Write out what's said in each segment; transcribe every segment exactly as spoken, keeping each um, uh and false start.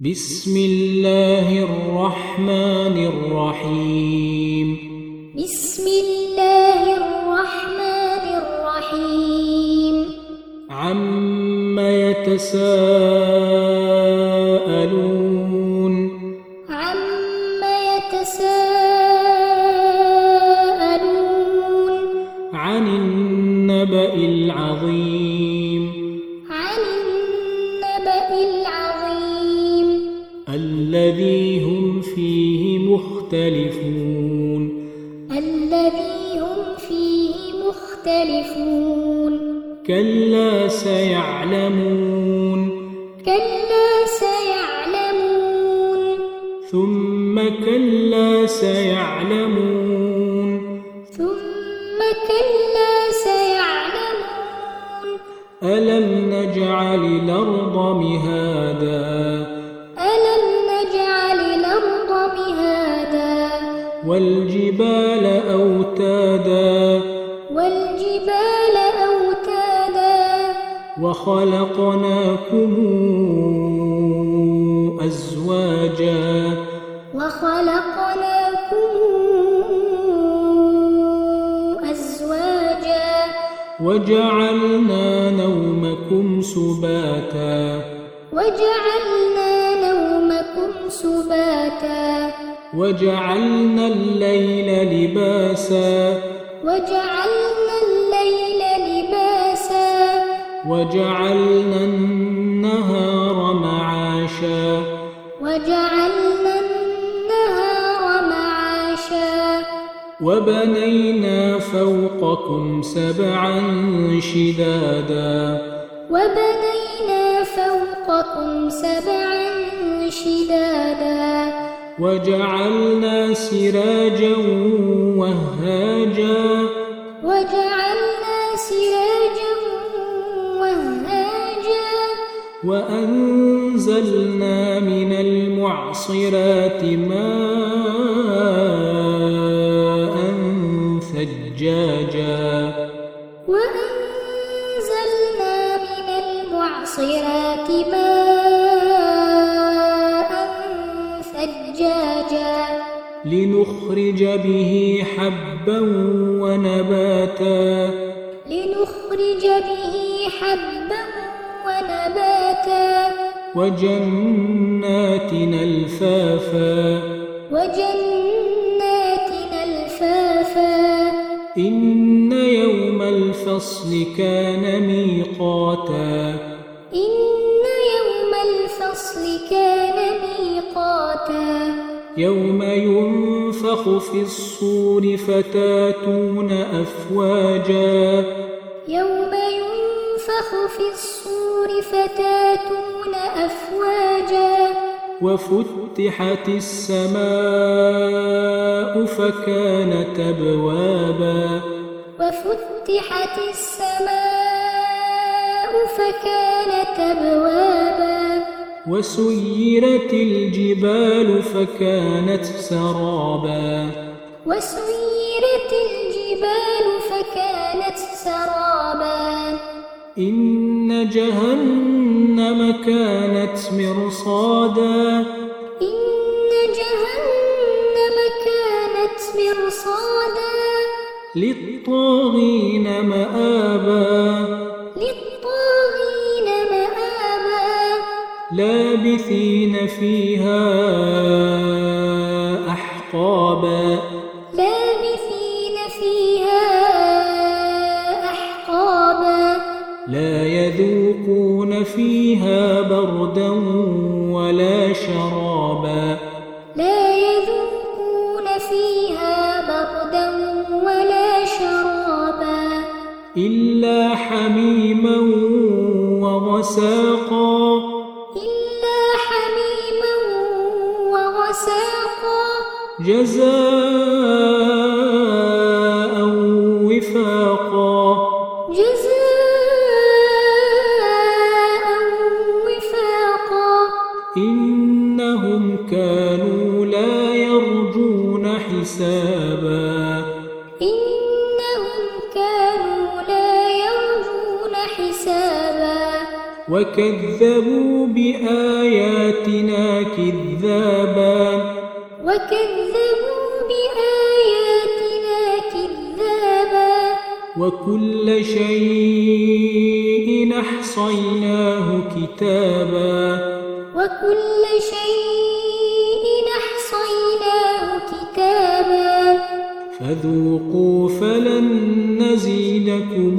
بسم الله الرحمن الرحيم بسم الله الرحمن الرحيم عم يتساءلون عم يتساءلون عن النبأ العظيم عن النبأ العظيم الذي هم فيه مختلفون الذي هم فيه مختلفون كلا سيعلمون كلا سيعلمون ثم كلا سيعلمون ثم كلا سيعلمون ألم نجعل الأرض مهادا ألم نجعل الأرض مهادا والجبال أوتادا والجبال أوتادا وخلقناكم أزواجا وخلقناكم أزواجا وجعلنا نومكم سباتا وجعلنا نومكم سباتا وجعلنا الليل لباسا وجعلنا الليل لباسا وجعلنا النهار معاشا وجعلنا النهار معاشا وبنينا فوقكم سبعا شدادا وبنينا فوقكم سبعا شدادا وجعلنا سراجا وهاجا وجعلنا سراجا وهاجا وأنزلنا من المعصرات ماء ثجاجا وأنزلنا من المعصرات ماء ثجاجا لنخرج به حبا ونباتا لنخرج به حبا ونباتا وجنات ألفافا وجنات ألفافا إن يوم الفصل كان ميقاتا إن يوم الفصل كان ميقاتا يوم ينفخ في الصور فتاتون أفواجا يوم ينفخ في الصور فتاتون أفواجا وفتحت السماء فكانت أبوابا وفتحت السماء فكانت أبوابا وسيرت الجبال فكانت سرابا وسيرت الجبال فكانت سرابا إن جهنم كانت مرصادا إن جهنم كانت مرصادا للطاغين مآبا للطاغين مآبا لابثين فيها أحقابا لابثين فيها أحقابا لا يذوقون فيها بردا ولا شرابا لا يذوقون فيها بردا ولا شرابا إلا حميما وغساقا إلا حميما وغساقا جزاء وفاقا جزاء وفاقا إنهم كانوا لا يرجون حسابا إنهم كانوا لا يرجون حسابا وكذبوا بآياتنا كذابا وكذبوا بآياتنا كذابا وكل شيء أحصيناه كتابا وكل شيء أحصيناه كتابا فذوقوا فلن نزيدكم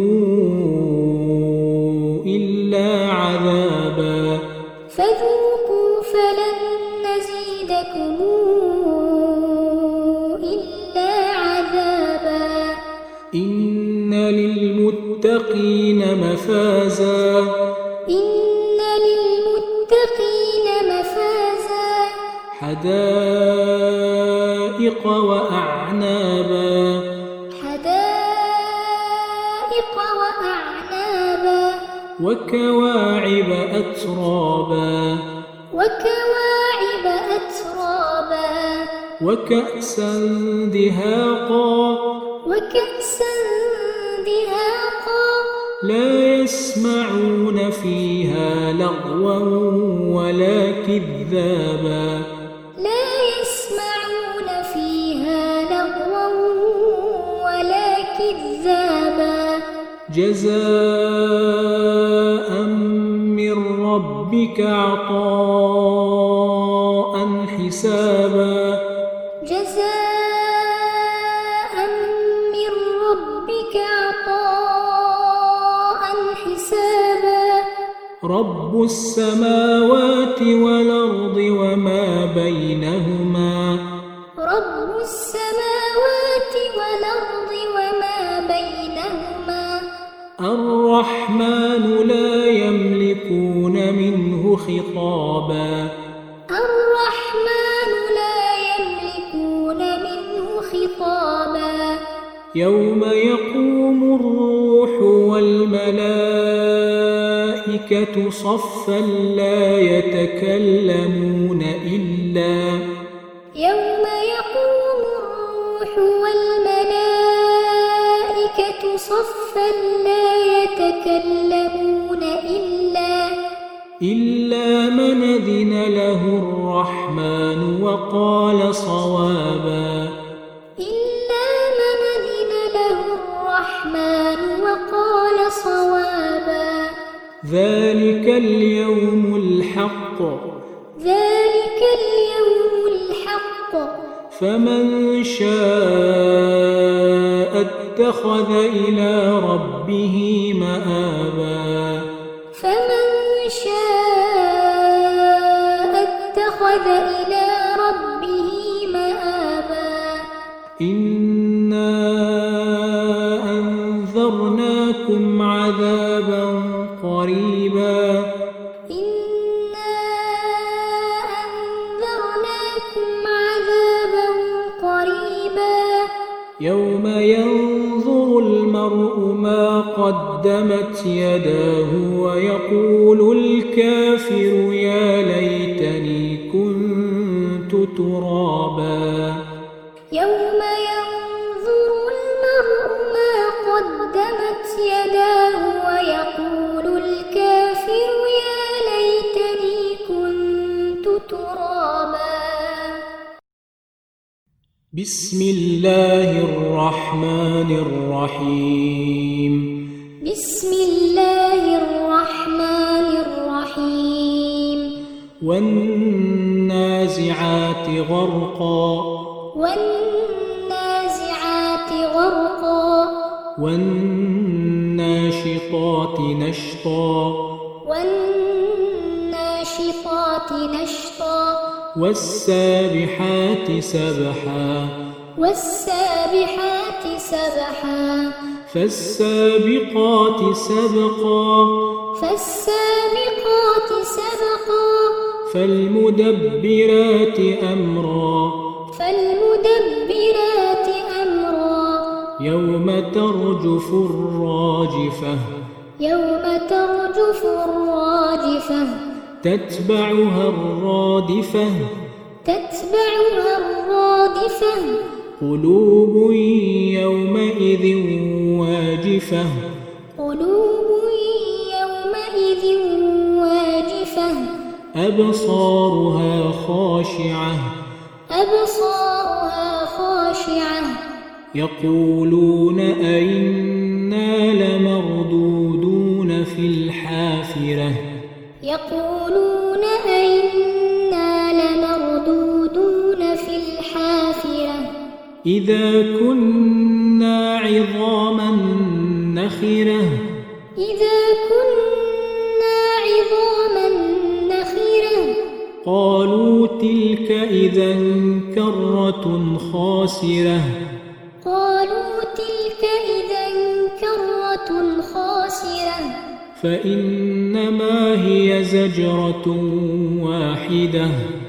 إلا عذابا فذوقوا فلن نزيدكم إلا عذابا إن للمتقين مفازا إن للمتقين مفازا حدائق وأعنابا حدائق وأعنابا وكواعب أترابا وكواعب أترابا وكأسا دهاقا وكأسا دهاقا لا يسمعون فيها لغوا ولا كذابا لا يسمعون فيها لغوا ولا كذابا جزاء من ربك عطاء حسابا جزاء من ربك عطاء حسابا رب السماوات والأرض وما بينهما رب السماوات والأرض وما بينهما الرحمن لا يملكون منه خطابا الرحمن لا يملكون منه خطابا يوم يقوم الروح والملائكة صفا لا يتكلمون إلا يوم يقوم الروح والملائكة صفا لا يتكلمون إلا إلا من أذن له الرحمن وقال صوابا إلا من أذن له الرحمن وقال صوابا ذلك اليوم الحق ذلك اليوم الحق فمن شاء اتخذ إلى ربه مآبا فمن شاء اتخذ إلى ربه مآبا إنا أنذرناكم عذابا قريبا إنا أنذرناكم عذابا قريبا يوم ينظر المرء ما قدمت يداه ويقول الكافر يا ليتني كنت ترابا يوم ينظر المرء ما قدمت يداه ويقول الكافر يا ليتني كنت ترابا بسم الله الرحمن الرحيم بسم الله الرحمن الرحيم والنازعات غرقا والنازعات غرقا والناشطات نشطا والناشطات نشطا والسابحات سبحا والسابحات سبحا فالسابقات سبقا فالسابقات سبقا فالمدبرات أمرا فالمدبرات أمرا يوم ترجف الراجفة يوم ترجف الراجفة تتبعها الرادفة تتبعها الرادفة قلوب يومئذ واجفة قلوب يومئذ أبصارها خاشعة أبصارها خاشعة يقولون أئنا لمردودون في الحافرة يقولون أئنا لمردودون في الحافرة إذا كنا عظاما نخرة إذا كنا عظاما نخرة قالوا تلك إذا كرة خاسرة قالوا تلك إذا كرة خاسرة فإنما هي زجرة واحدة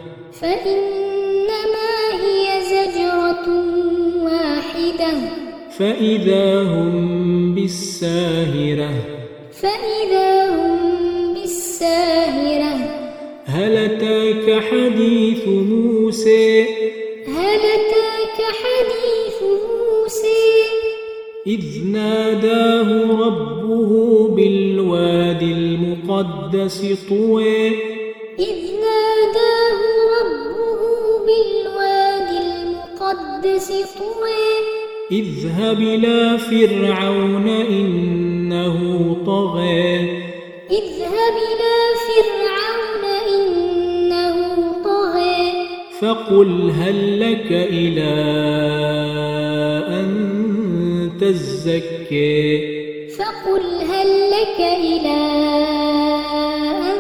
فإنما هي زجرة واحدة فإذا هم بالساهرة فإذا هم بالساهرة هل أتاك حديث موسى هل أتاك حديث موسى إذ ناداه ربه بالوادي المقدس طوى إذ ناداه ربه بالوادي المقدس طوى اذهب إلى فرعون إنه طغى اذهب إلى فرعون إنه طغى فقل هل لك إلى أن تزكي فقل هل لك إلى أن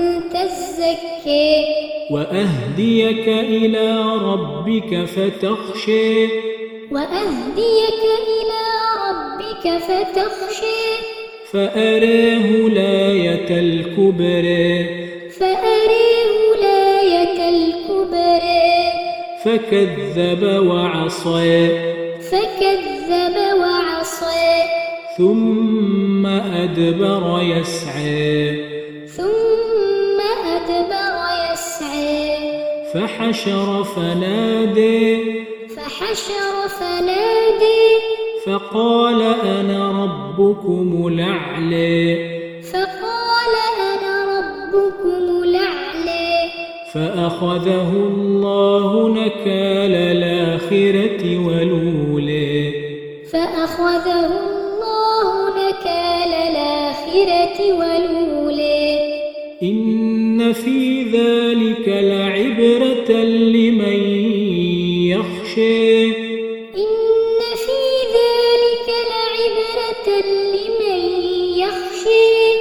تزكي وأهديك إلى ربك فتخشى وأهديك إلى ربك فتخشى فأراه الآية الكبرى فأراه الآية الكبرى فكذب وعصى فكذب وعصى ثم أدبر يسعى ثم أدبر يسعى فحشر فنادى فحشر فنادى فقال أنا ربكم الأعلى فقال أنا ربكم الأعلى فأخذه الله نكال الآخرة والأولى فأخذه الله نكال الآخرة والأولى إن في ذلك لعبرة لمن يخشى إن في ذلك لعبرة لمن يخشى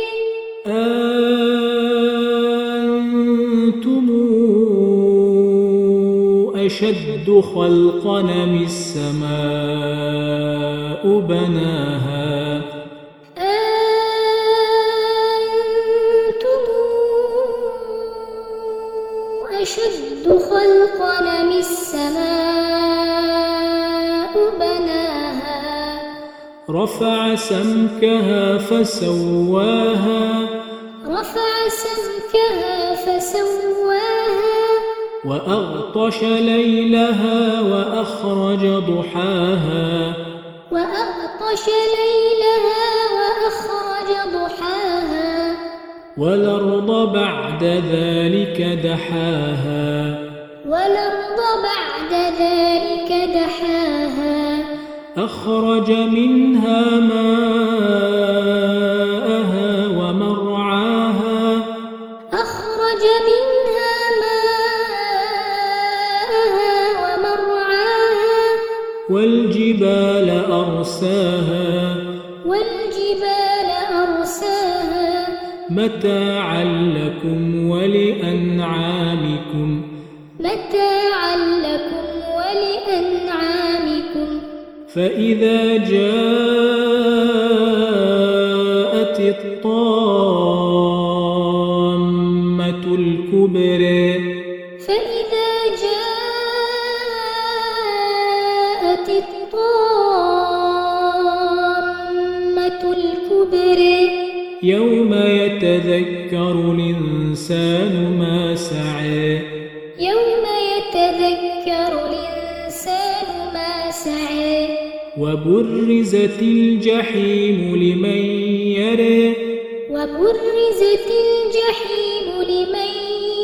أنتم أشد خلقا أم السماء بناها أنتم أشد خلقا أم السماء بناها رفع سمكها فسواها رفع سمكها فسواها وأغطش ليلها وأخرج ضحاها وأغطش ليلها وأخرج ضحاها والأرض بعد ذلك دحاها والأرض بعد ذلك دحاها أخرج منها ماءها ومرعاها أخرج منها ماءها ومرعاها والجبال أرساها والجبال أرساها متاعا لكم ولأنعامكم متاعا لكم ولأنعامكم فإذا جاءت الطامة الكبرى فإذا جاءت الطامة الكبرى يوم يتذكر الإنسان ما سعى يوم يتذكر الإنسان ما سعى وبرزت الجحيم لمن يرى وبرزت الجحيم لمن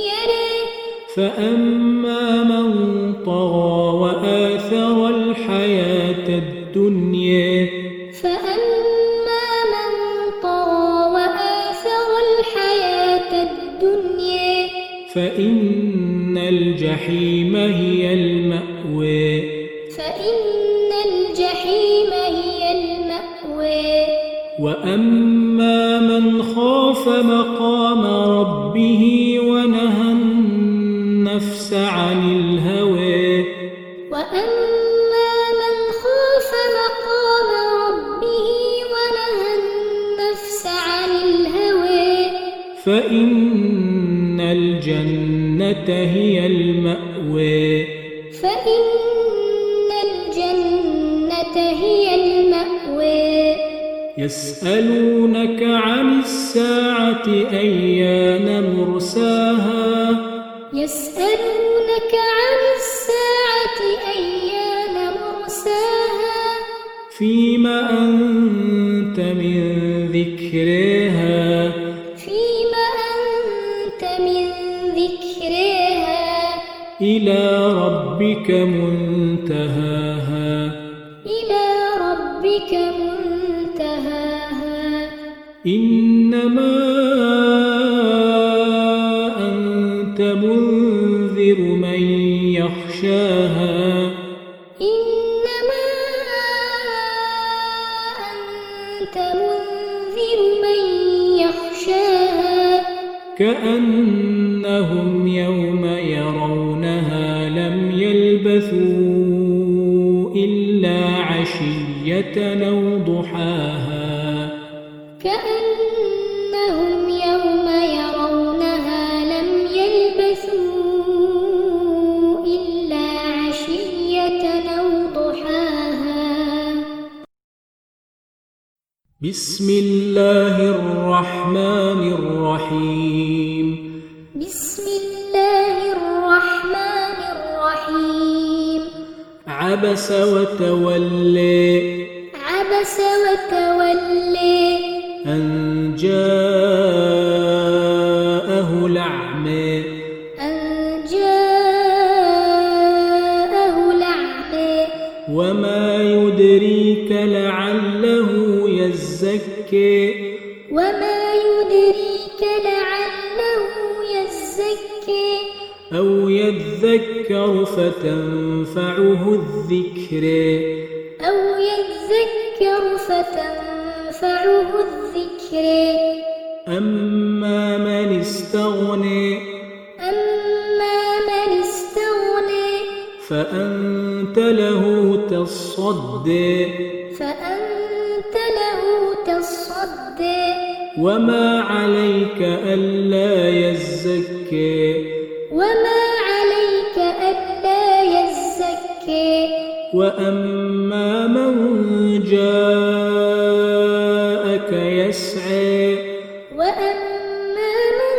فأما من طغى وآثر الحياة الدنيا فأما من طغى وآثر الحياة الدنيا فإن الجحيم هي المأوى فإن الجحيم هي المأوى وأما من خاف مقام ربه ونهى النفس عن الهوى وأما من خاف مقام ربه ونهى النفس عن الهوى فإن الجنة هي المأوى فإن الجنة هي المأوى يسألونك عن الساعة أيان مرساها يسألونك عن الساعة أيان مرساها فيما أنت من ذكرها فيما أنت من ذكرها إلى ربك منتهاها إلى ربك منتهاها إنما أنت منذر من يخشاها إنما أنت منذر من يخشاها كأنهم يوم يرونها لم يلبثوا إلا عشية أو ضحاها كأنهم يوم يرونها لم يلبثوا إلا عشية أو ضحاها بسم الله الرحمن الرحيم بسم الله الرحمن الرحيم عبس وتولى عبس وتولى أن جاءه الأعمى أن جاءه الأعمى وما يدريك لعله يزكي وما يدريك لعله يزكي أو يذكر فتنفعه الذكر أو يذكر فتنفعه الذكر أما من استغنى أما من استغنى فأنت له تصدى فأنت له تصدى وما عليك ألا يزكي وما عليك ألا يزكي وأما من جاءك يسعى وأما من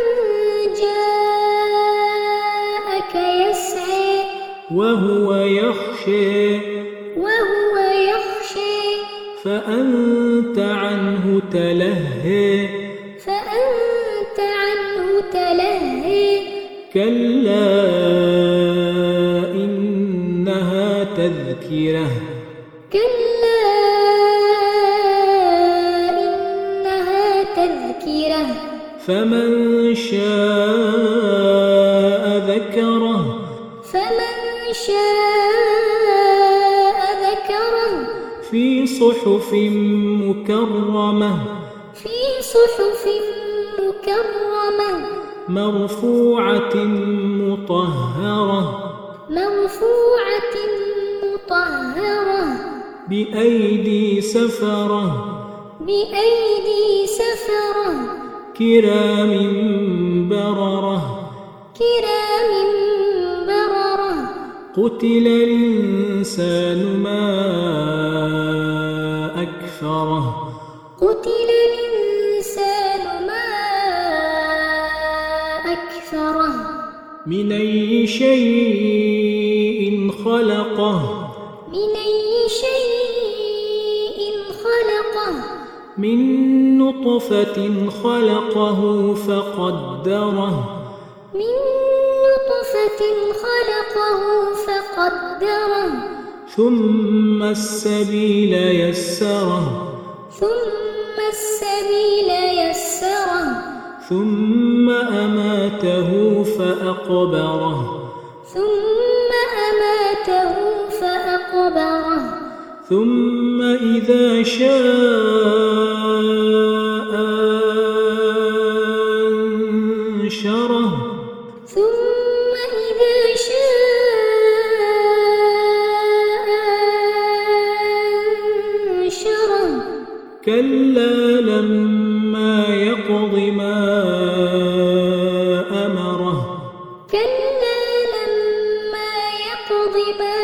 جاءك يسعى وهو يخشى وهو يخشى فأنت عنه تلهى فأنت عنه تلهى كلا إنها تذكرة كلا إنها تذكرة فمن شاء ذكره فمن شاء ذكره في صحف مكرمة في صحف مكرمة مرفوعة مطهرة مرفوعة مطهرة بأيدي سفرة بأيدي سفرة كرام بررة كرام بررة قتل الإنسان ما أكفره قتل الإنسان ما أكفره من أي شيء خلقه من أي شيء خلقه من نطفة خلقه فقدره من نطفة نطفة خلقه فقدره ثم السبيل يسره ثم السبيل يسره ثم أماته فأقبره ثم أماته فأقبره ثم إذا شاء أنشره ثم إذا شاء أنشره كلا لما يقض ما أمره كلا لما يقض ما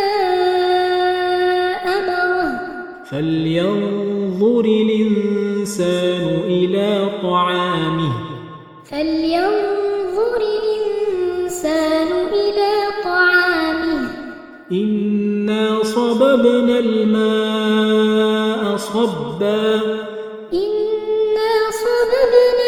أمره فلينظر الإنسان إلى طعامه فلينظر الإنسان إلى طعامه إنا صببنا الماء صبا إنا صببنا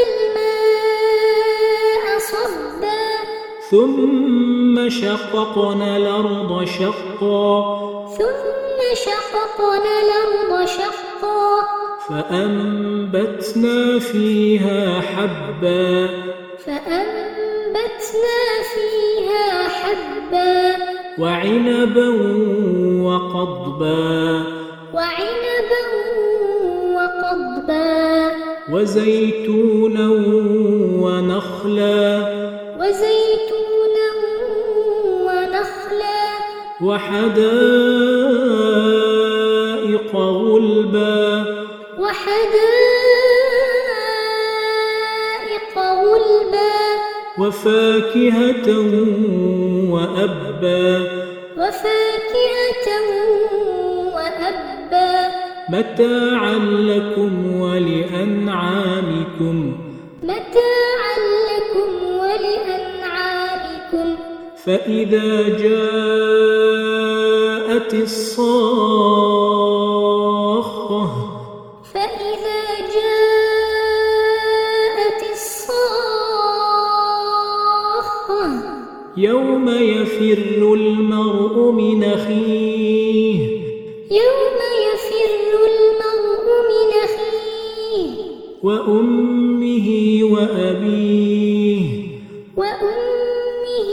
الماء صبا ثم شققنا الأرض شقا ثم شققنا الأرض شقا فأنبتنا فيها حبا فأنبتنا فيها حبا وعنبا وقضبا وعنبا وقضبا وزيتونا ونخلا وزيتونا ونخلا وحدائق غلبا وحدائق غلبا وفاكهة وأبا وفاكهة وأبا متاعا لكم ولأنعامكم متاعا لكم ولأنعامكم فإذا جاءت الصاخة فإذا جاءت الصاخة يوم يفر المرء من أخيه يوم يفر المرء من أخيه وأمه وأبيه وأمه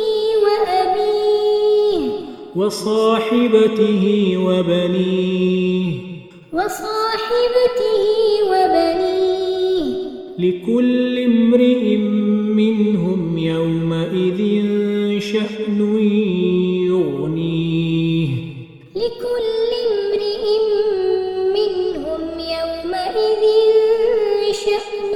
وأبيه وصاحبته وبنيه وصاحبته وبنيه لكل امرئ منهم يومئذ شأن يغنيه لكل امرئ منهم يومئذ شأن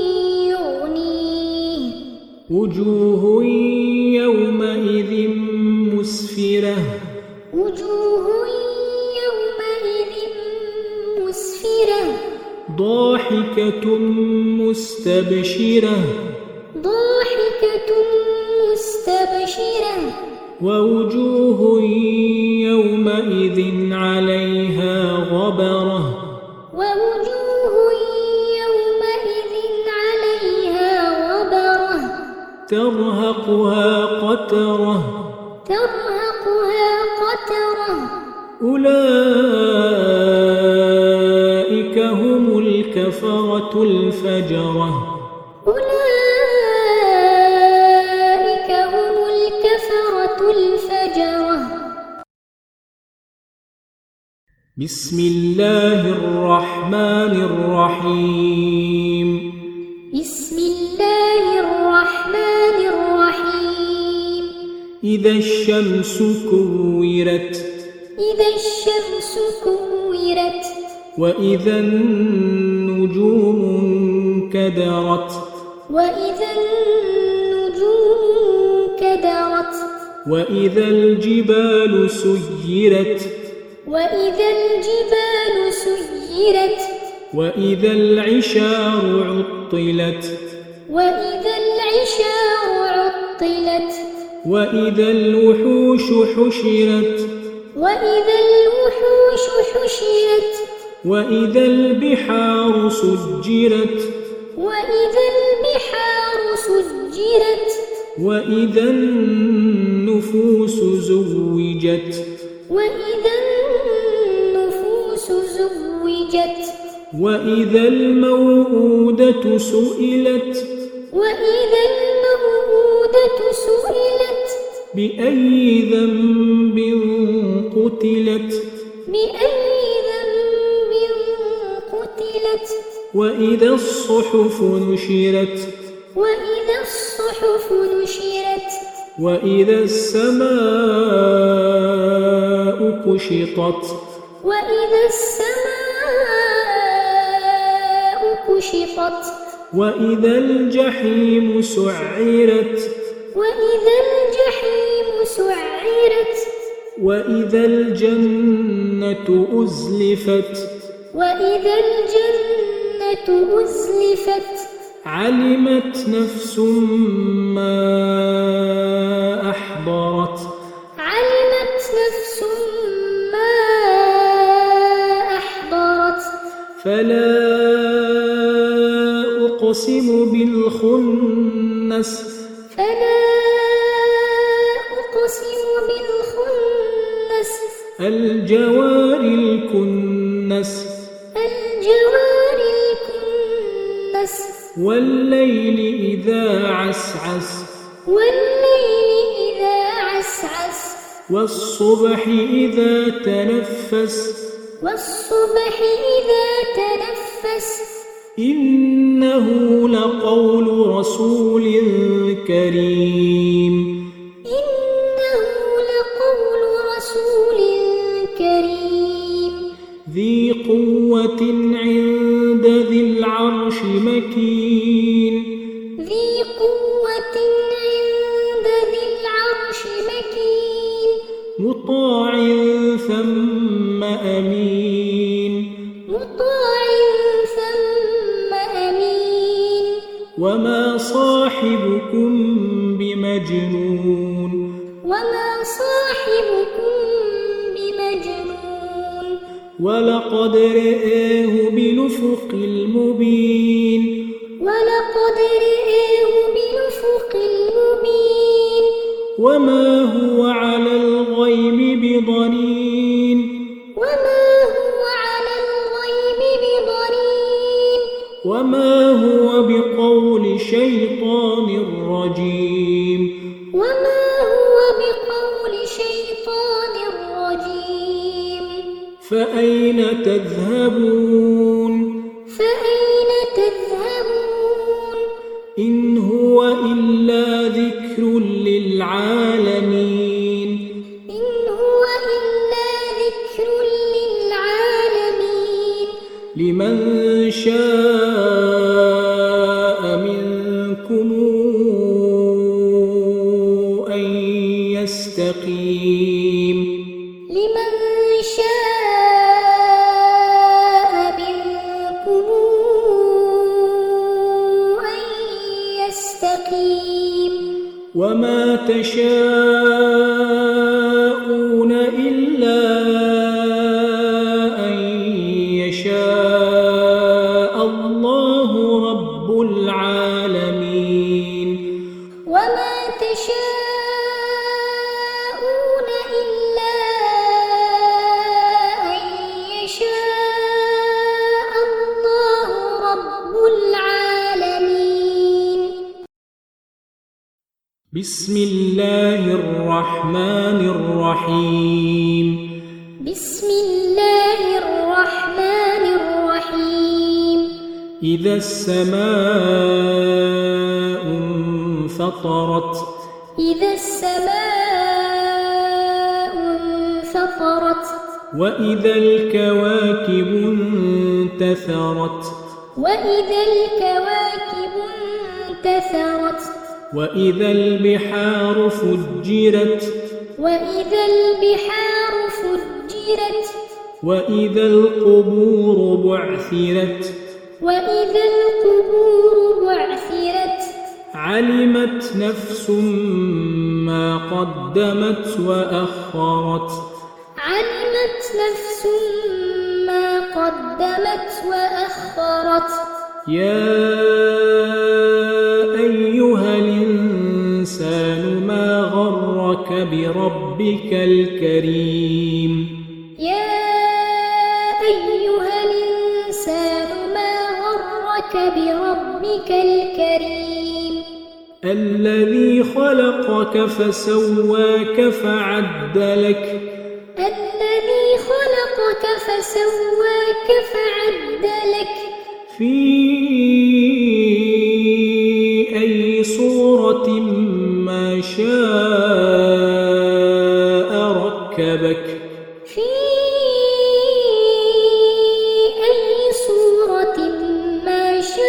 يغنيه وجوه يومئذ مسفرة وجوه يومئذ مسفرة ضاحكة مستبشرة ضاحكة مستبشرة ووجوه يومئذ عليها غبرة ووجوه يومئذ عليها غبرة ترهقها قترة ترهقها قترة أولئك هم الكفرة الفجرة أولئك هم الكفرة الفجرة بسم الله الرحمن الرحيم بسم الله الرحمن الرحيم إذا الشمس كورت إذا الشمس كورت وإذا النجوم انكدرت وإذا النجوم انكدرت وإذا الجبال سيرت وإذا الجبال سيرت وإذا العشار عطلت وإذا العشار عطلت وإذا الوحوش حشرت وإذا الوحوش حشرت وإذا البحار سجرت وإذا البحار سجرت وإذا النفوس زوجت وإذا النفوس زوجت وإذا الموءودة سئلت وإذا الموءودة سئلت بأي ذنب قتلت بأي ذنب قتلت وإذا الصحف نشرت وإذا الصحف نشرت وإذا السماء كشطت وإذا السماء كشطت وإذا الجحيم سعرت وإذا الجحيم سعرت وإذا الجنة أزلفت وإذا الجنة أزلفت علمت نفس ما أحضرت علمت نفس ما أحضرت فلا أقسم بالخنس فلا أقسم بالخنس الجوار الكنس الجوار الكنس والليل إذا عسعس والليل إذا عسعس والصبح إذا تنفس والصبح إذا تنفس إنه لقول رسول كريم إنه لقول رسول كريم ذي قوة عند ذي العرش مكين ذي قوة عند ذي العرش مكين مطاع ثم أمين مطاع ثم أمين وما صاحبكم بمجنون وما صاحبكم بمجنون ولقد رآه بالأفق المبين ولقد رآه بالأفق المبين وما هو على الغيب بضنين وما هو على الغيب بضنين وما هو بقول شيطان رجيم وما هو بقول شيطان رجيم فأين تذهبون فأين تذهبون إن هو إلا ذكر للعالمين إن هو إلا ذكر للعالمين لمن شاء منكم أن يستقيم لمن شاء منكم أن يستقيم وما تشاءون إلا أن يشاء الله رب العالمين وما تشاءون إلا أن يشاء الله رب العالمين بسم الله الرحمن الرحيم بسم الله الرحمن الرحيم إذا السماء انفطرت إذا السماء انفطرت وإذا الكواكب انتثرت وإذا الكواكب انتثرت وإذا البحار فجرت وإذا البحار فجرت وإذا القبور بعثرت وإذا القبور بعثرت علمت نفس ما قدمت وأخرت علمت نفس ما قدمت وأخرت يا أيها الإنسان الإنسان ما غرك بربك الكريم يا أيها الإنسان ما غرك بربك الكريم الذي خلقك فسواك فعدلك الذي خلقك فسواك فعدلك في أي صورة ما شاء ركبك في أي صورة ما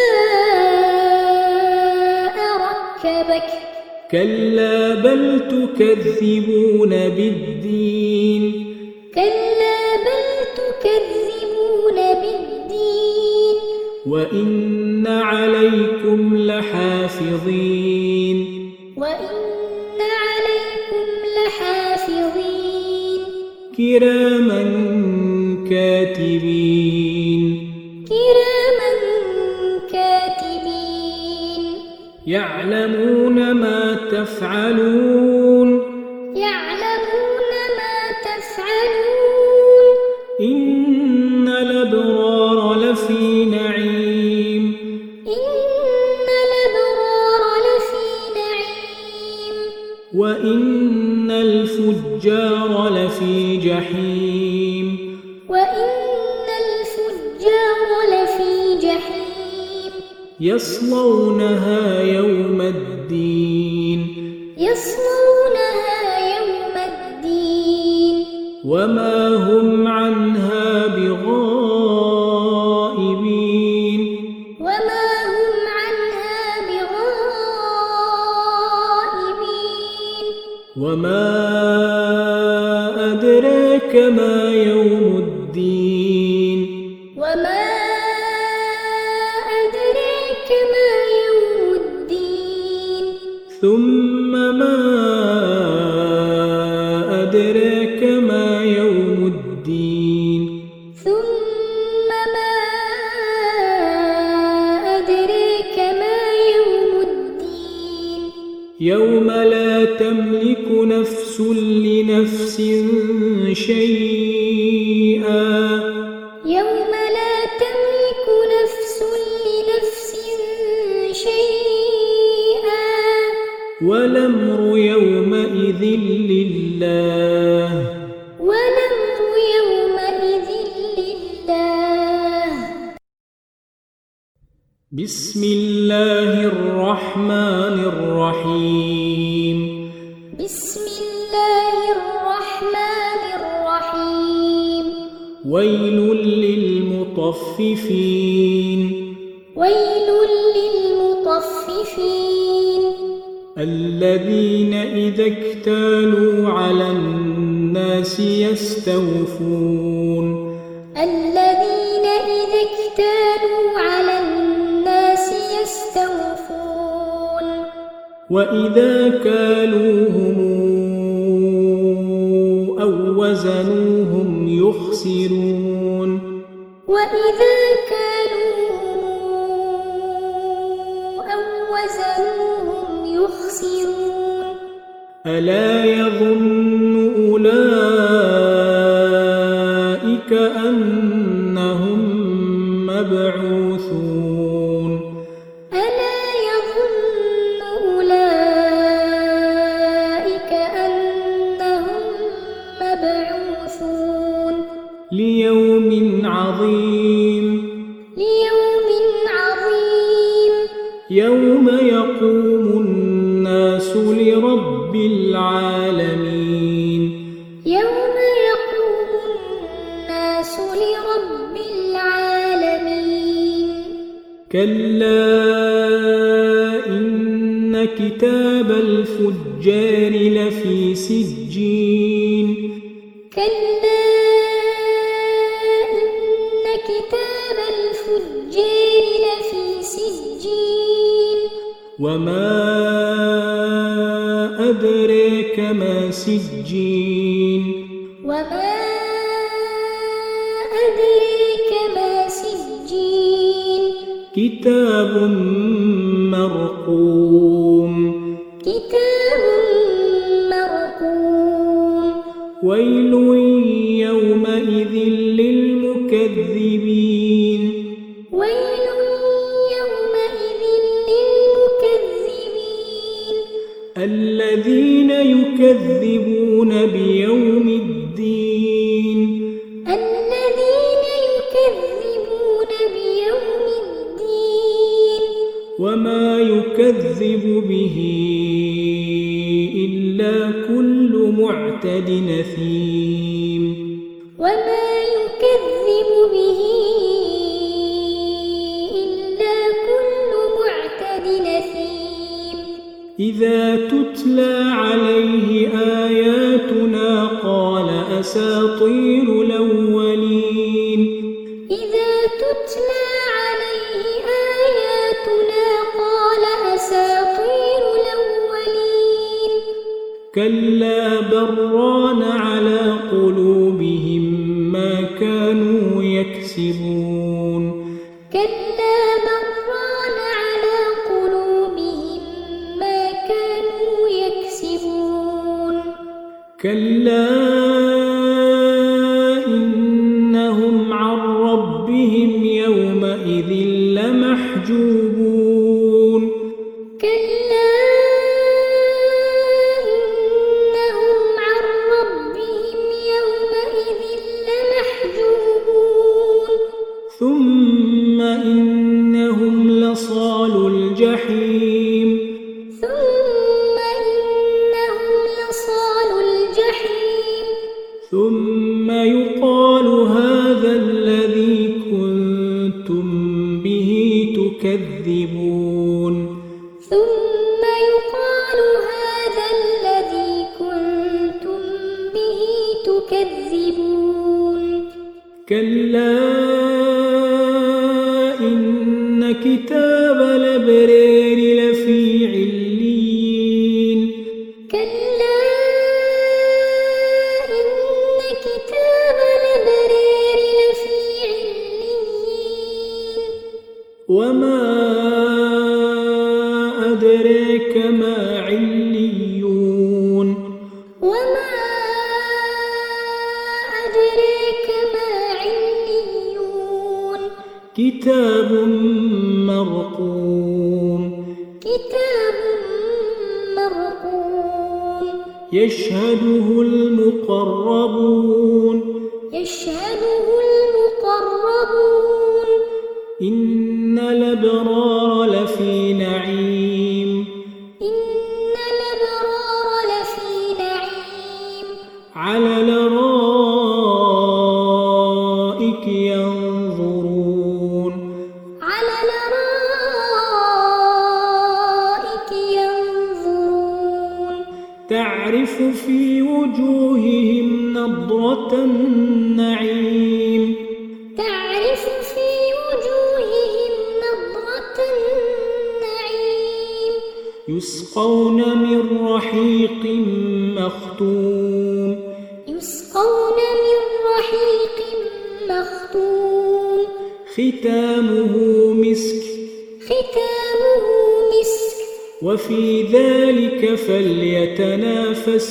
شاء ركبك كلا بل تكذبون بالدين كلا بل تكذبون بالدين وإن عليكم لحافظين وإن عليكم لحافظين كراما كاتبين كراما كاتبين يعلمون ما تفعلون يعلمون ما تفعلون إن الأبرار لفي نعيم إن الأبرار لفي نعيم وإن الفجار لفي جحيم وإن الفجار لفي جحيم يصلونها يوم الدين يصلونها يوم الدين وما هم عنها بغائبين وما هم عنها بغائبين وما أدراك ما يوم الدين وما أدراك ما يوم الدين ثم ما أدراك ما يوم الدين ثم ما أدراك ما يوم الدين يوم لا تملك نفس لنفس شيئا يوم لا تملك نفس لنفس شيئا والأمر يومئذ لله والأمر يومئذ لله بسم الله الرحمن الرحيم بسم الله الرحمن الرحيم ويل للمطففين ويل للمطففين الذين إذا اكتالوا على الناس يستوفون الذين إذا اكتالوا على الناس يستوفون وإذا كالوهم أو وزنوهم يخسرون وإذا كالوهم أو وزنوهم يخسرون ألا يظن أولئك أنهم مبعوثون ألا يظن أولئك أنهم مبعوثون ليوم عظيم ليوم عظيم يوم يقوم الناس لرب العالمين يوم يقوم الناس لرب العالمين كلا إن كتاب الفجار لفي سجين كلا إن كتاب الفجار لفي سجين وما أدراك ما سجين وما أدراك ما سجين كتاب مرقوم كتاب ويل يومئذ للمكذبين ويل يومئذ للمكذبين الذين يكذبون بيوم الدين الذين يكذبون بيوم الدين وما يكذب به إلا كل معتد نثيم وما يكذب به إلا كل معتد نثيم إذا تتلى عليه آياتنا قال أساطير الأولين إذا تتلى عليه آياتنا قال أساطير الأولين كلا بران على قلوبهم ما كانوا يكسبون كلا بران على قلوبهم ما كانوا يكسبون كلا إنهم عن ربهم يومئذ لمحجوبون كلا إنهم عن ربهم يومئذ لمحجوبون ثم إنهم لصال الجحيم ثم إنهم لصال الجحيم ثم يقال هذا الذي كنتم به تكذبون ثم يقال هذا الذي كنتم به تكذبون كلا إن كتاب الأبرار لفي عليين كلا إن كتاب الأبرار لفي عليين وما أدراك ما عليون وما أدراك ما عليون كتاب مرقوم كتاب مرقوم يشهده المقربون يشهده المقربون إن الأبرار لفي نعيم إن الأبرار لفي نعيم على الأرائك ينظرون على الأرائك ينظرون تعرف في وجوههم نضرة النعيم تعرف في وجوههم نضرة النعيم يسقون من رحيق مختوم يسقون من رحيق مختوم ختامه مسك ختامه مسك وفي ذلك فليتنافس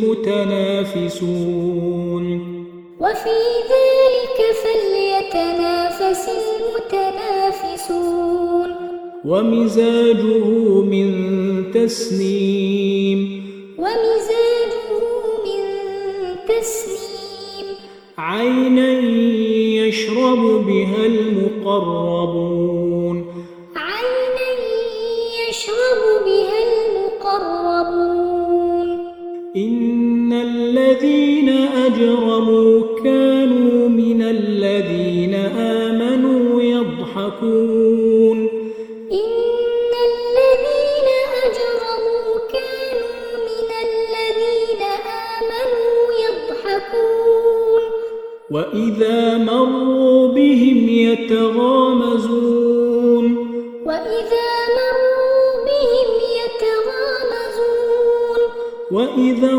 المتنافسون وفي ذلك فليتنافس المتنافسون ومزاجه من تسنيم ومزاجه من تسنيم عينا يشرب بها المقربون عينا يشرب بها المقربون إن الذين أجرموا كانوا من الذين آمنوا يضحكون إن الذين أجرموا كانوا من الذين آمنوا يضحكون وإذا مروا بهم يتغامزون وإذا مروا بهم يتغامزون وإذا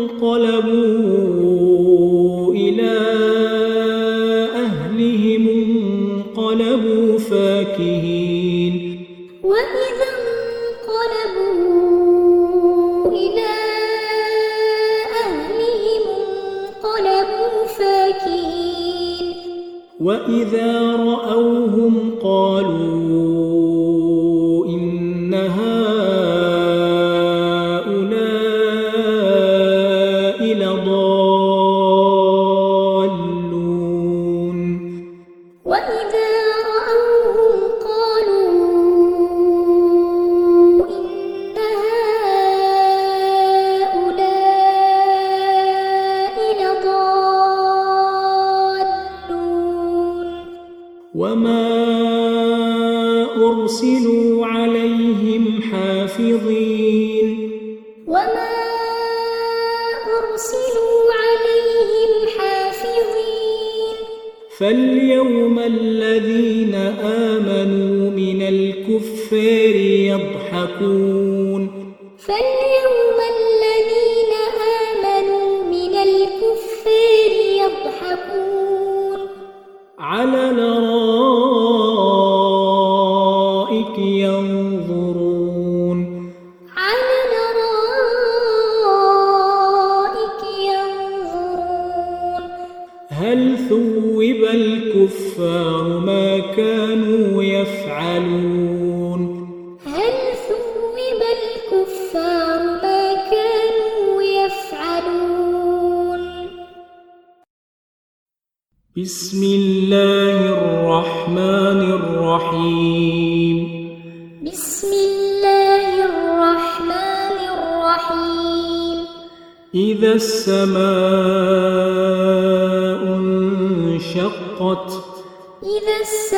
انقلبوا إلى أهلهم انقلبوا فاكهين وإذا انقلبوا إلى أهلهم وإذا رأوهم قالوا إن هؤلاء لضالون وإذا رأوهم قالوا إن هؤلاء لضالون وما أرسلوا عليهم حافظين وما أرسلوا عليهم حافظين فاليوم الذين آمنوا من الكفار يضحكون فاليوم الذين آمنوا من الكفار يضحكون على الأرائك ينظرون على الأرائك ينظرون هل ثوب الكفار ما كانوا يفعلون هل ثوب الكفار ما كانوا يفعلون بسم الله الرحمن الرحيم بسم الله الرحمن الرحيم إذا السماء انشقت إذا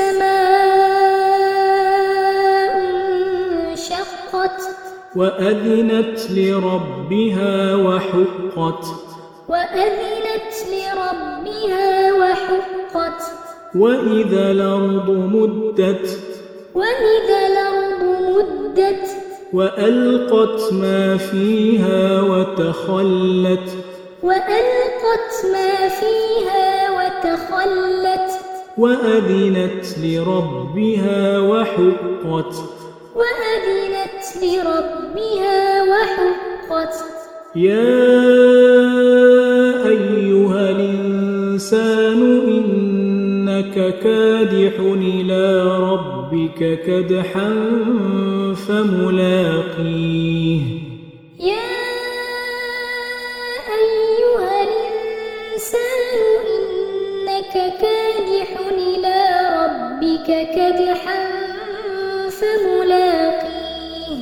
السماء انشقت وأذنت لربها وحقت وأذنت لربها وحقت وإذا الأرض مدت وإذا الأرض مدت وألقت ما فيها وتخلت وألقت ما فيها وتخلت وأذنت لربها وحقت وأذنت لربها وحقت يا أيها الإنسان إنك كادح إلى ربك كدحا فملاقيه يا أيها الإنسان إنك كادح إلى ربك كدحا فملاقيه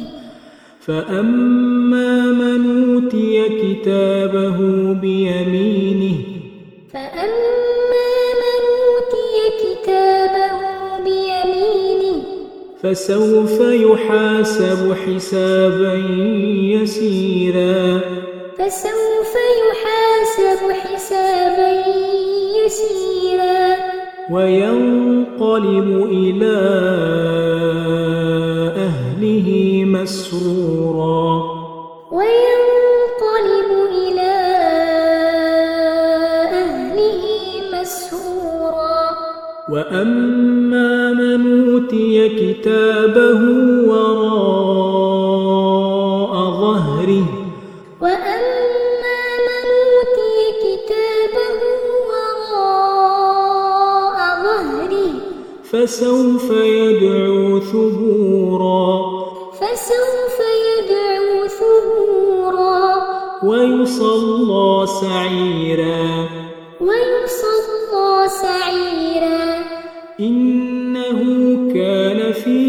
فأما من أوتي كتابه بيمينه فأما من أوتي كتابه بيمينه فسوف يحاسب حسابا يسيرا فسوف يحاسب حسابا يسيرا وينقلب إلى أهله مسرورا وينقلب إلى أهله مسرورا وأما من أوتي كتابه وراء ظهره وأما من أوتي كتابه وراء ظهره فسوف يدعو ثبورا فسوف يدعو ثبورا ويصلى سعيرا ويصلى سعيرا إنه كان في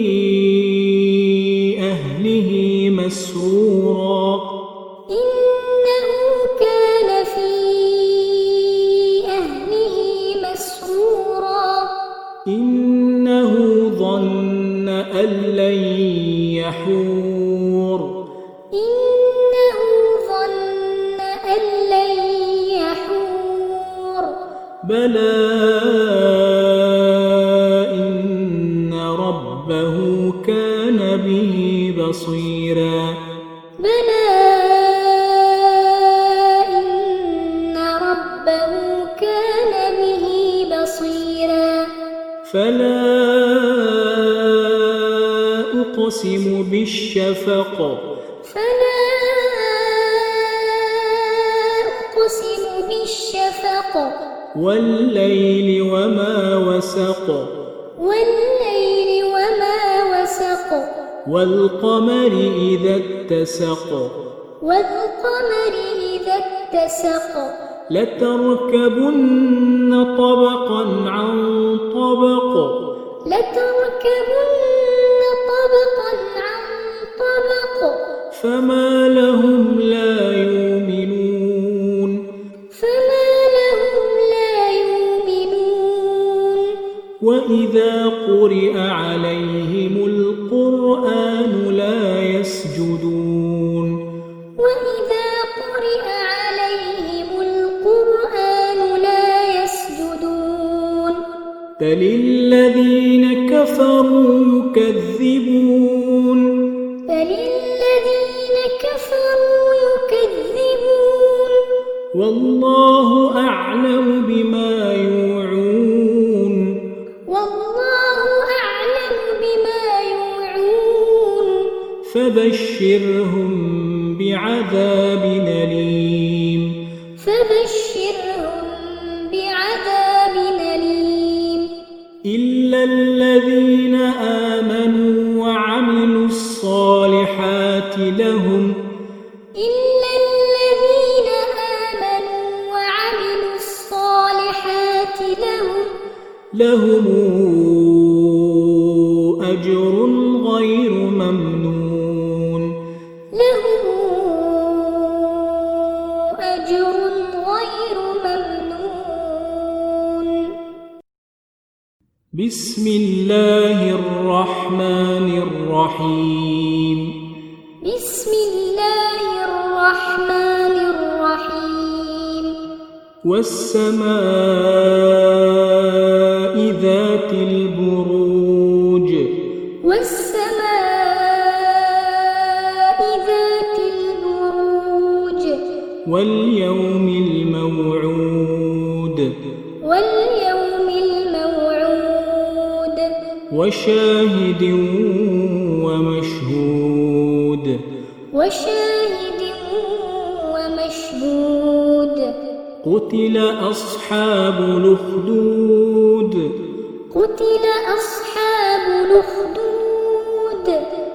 أهله مسرورا إنه كان في أهله مسرورا إنه ظن أن لن يحور إنه ظن أن لن يحور بلى إن ربه كان به بصيرا بلى إن ربه كان به بصيرا فلا أقسم بالشفق فلا أقسم بالشفق والليل وما وسق والليل وما وسق والقمر إذا اتسق والقمر إذا اتسق لتركبن طبقا عن طبق لتركبن طبقا عن طبق فما لهم لا يؤمنون فما لهم لا يؤمنون وإذا قرئ عليهم القرآن لا يسجدون وإذا قرئ عليهم القرآن لا يسجدون بل الذين كفروا يكذبون بل الذين كفروا يكذبون والله أعلم بما يوعون والله أعلم بما يوعون فبشرهم بعذاب أليم فبشرهم بعذاب أليم إلا الذين آمنوا وعملوا الصالحات لهم إلا الذين آمنوا وعملوا الصالحات لهم لهم أجر غير ممنون لهم أجر غير ممنون بسم الله الرحمن الرحيم بسم الله الرحمن الرحيم والسماء ذات البروج والسماء ذات البروج واليوم الموعود واليوم الموعود وشاهد ومشهود وشاهد ومشهود قتل أصحاب الأخدود قتل أصحاب الأخدود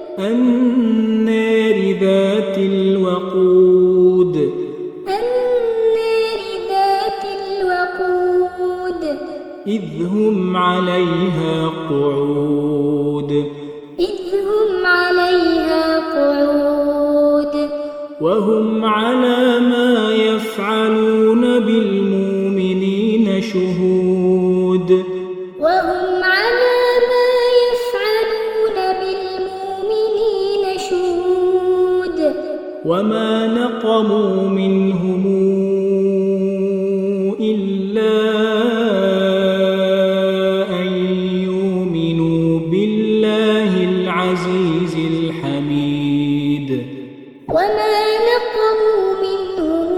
النار ذات الوقود النار ذات الوقود إذ هم عليها قعود إذ هم عليها قعود وهم على ما يفعلون بالمؤمنين شهود وهم على ما يفعلون بالمؤمنين شهود وما نقموا منهم إلا أن يؤمنوا بالله العزيز الحميد وما نقموا منهم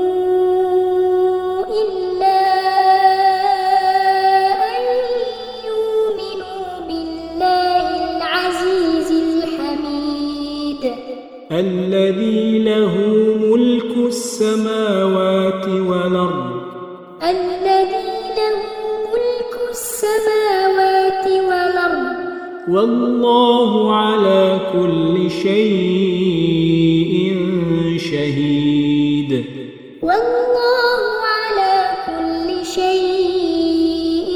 إلا أن يؤمنوا بالله العزيز الحميد الذي له ملك السماوات والأرض الذي له ملك السماوات والأرض والله على كل شيء شهيد والله على كل شيء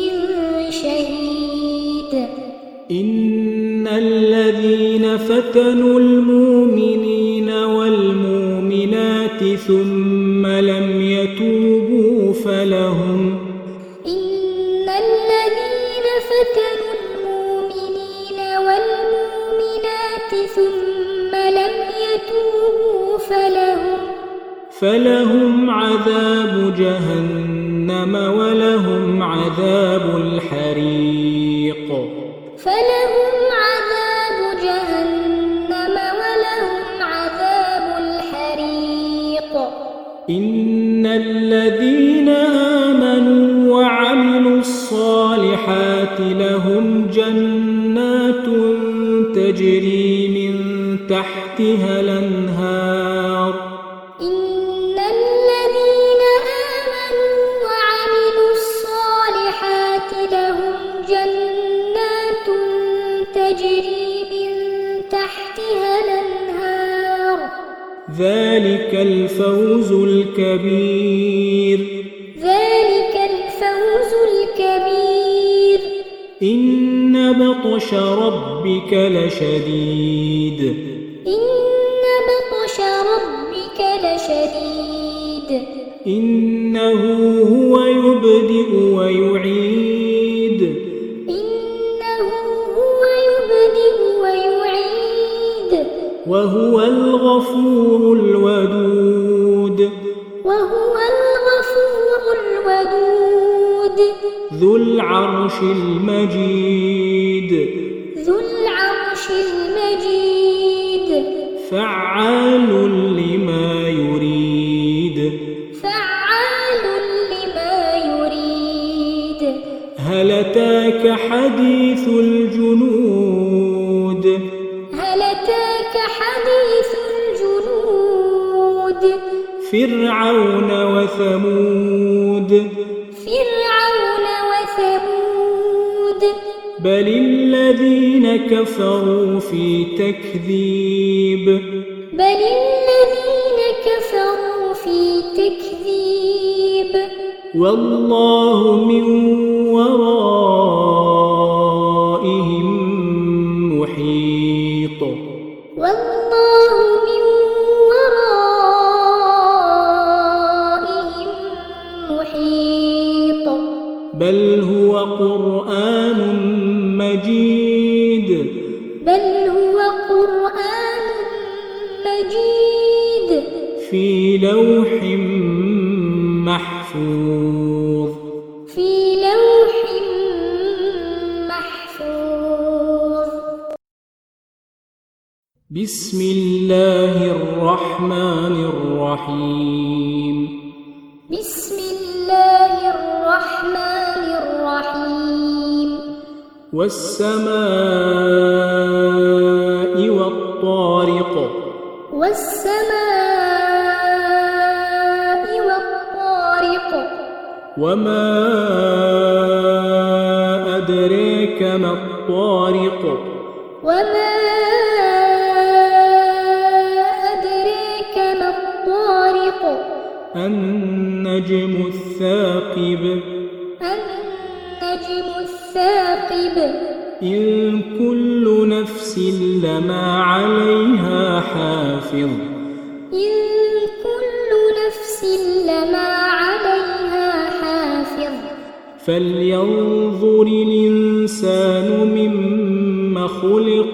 شهيد إن الذين فتنوا المؤمنين والمؤمنات ثم لم يتوبوا فلهم إن الذين فتنوا المؤمنين والمؤمنات ثم لم يتوبوا فلهم فلهم عذاب جهنم ولهم عذاب الحريق فلهم عذاب جهنم ولهم عذاب الحريق إن الذين آمنوا وعملوا الصالحات لهم جنات تجري من تحتها الأنهار إن الذين آمنوا وعملوا ذلك الفوز الكبير ذلك الفوز الكبير إن بطش ربك لشديد إن بطش ربك لشديد إنه هو يبدئ ويعيد إنه هو يبدئ ويعيد وهو الغفور الودود وهو الغفور الودود ذو العرش المجيد ذو العرش المجيد فعال لما يريد فعال لما يريد هل أتاك حديث الجنود هل أتاك حديث الجنود فرعون وثمود فرعون وثمود بل الذين كفروا في تكذيب بل الذين كفروا في تكذيب والله من ورائهم محيط والله من ورائهم محيط بل هو قرآن مجيد بل هو قرآن مجيد في لوح محفوظ في لوح محفوظ بسم الله الرحمن الرحيم بسم الله الرحمن الرحيم والسماء والطارق والسماء والطارق وما أدريك ما الطارق وما أدريك ما الطارق النجم الثاقب النجم الثاقب إن كل نفس لما عليها حافظ إن كل نفس لما عليها حافظ فلينظر الإنسان مما خلق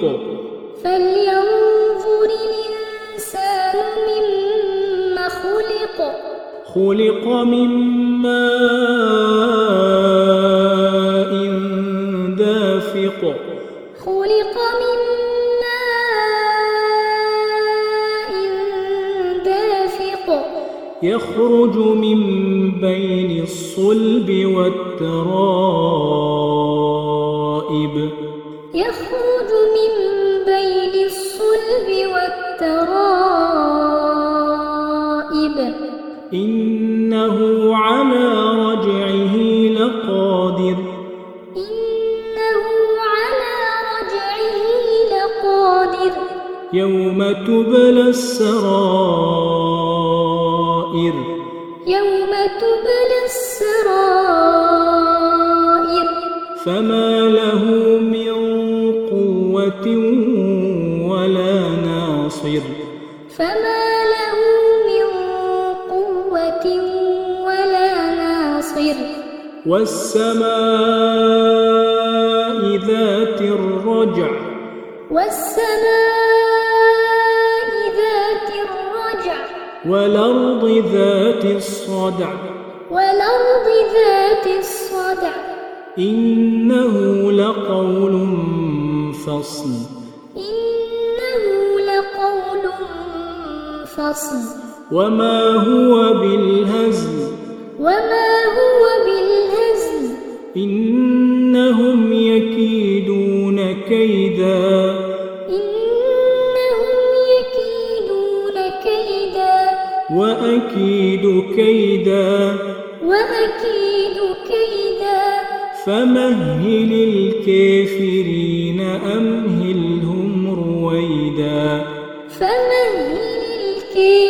فلينظر الإنسان مما خلق خلق من ماء دافق خلق من ماء دافق يخرج من بين الصلب والترائب يخرج من بين الصلب والترائب إنه على رجعه لقادر إنه على رجعه لقادر يوم تبلى السرائر يوم تبلى السرائر فما له من قوة ولا ناصر فما له من قوة ولا ناصر والسماء ذات الرجع والسماء ذات الرجع والأرض ذات الصدع والأرض ذات الصدع إنه لقول فصل إنه لقول فصل وما هو بالهزل وما هو بالهزل إنهم يكيدون كيدا إنهم يكيدون كيدا وأكيد كيدا وأكيد كيدا فمهل الكافرين أمهلهم رويدا فمهل إن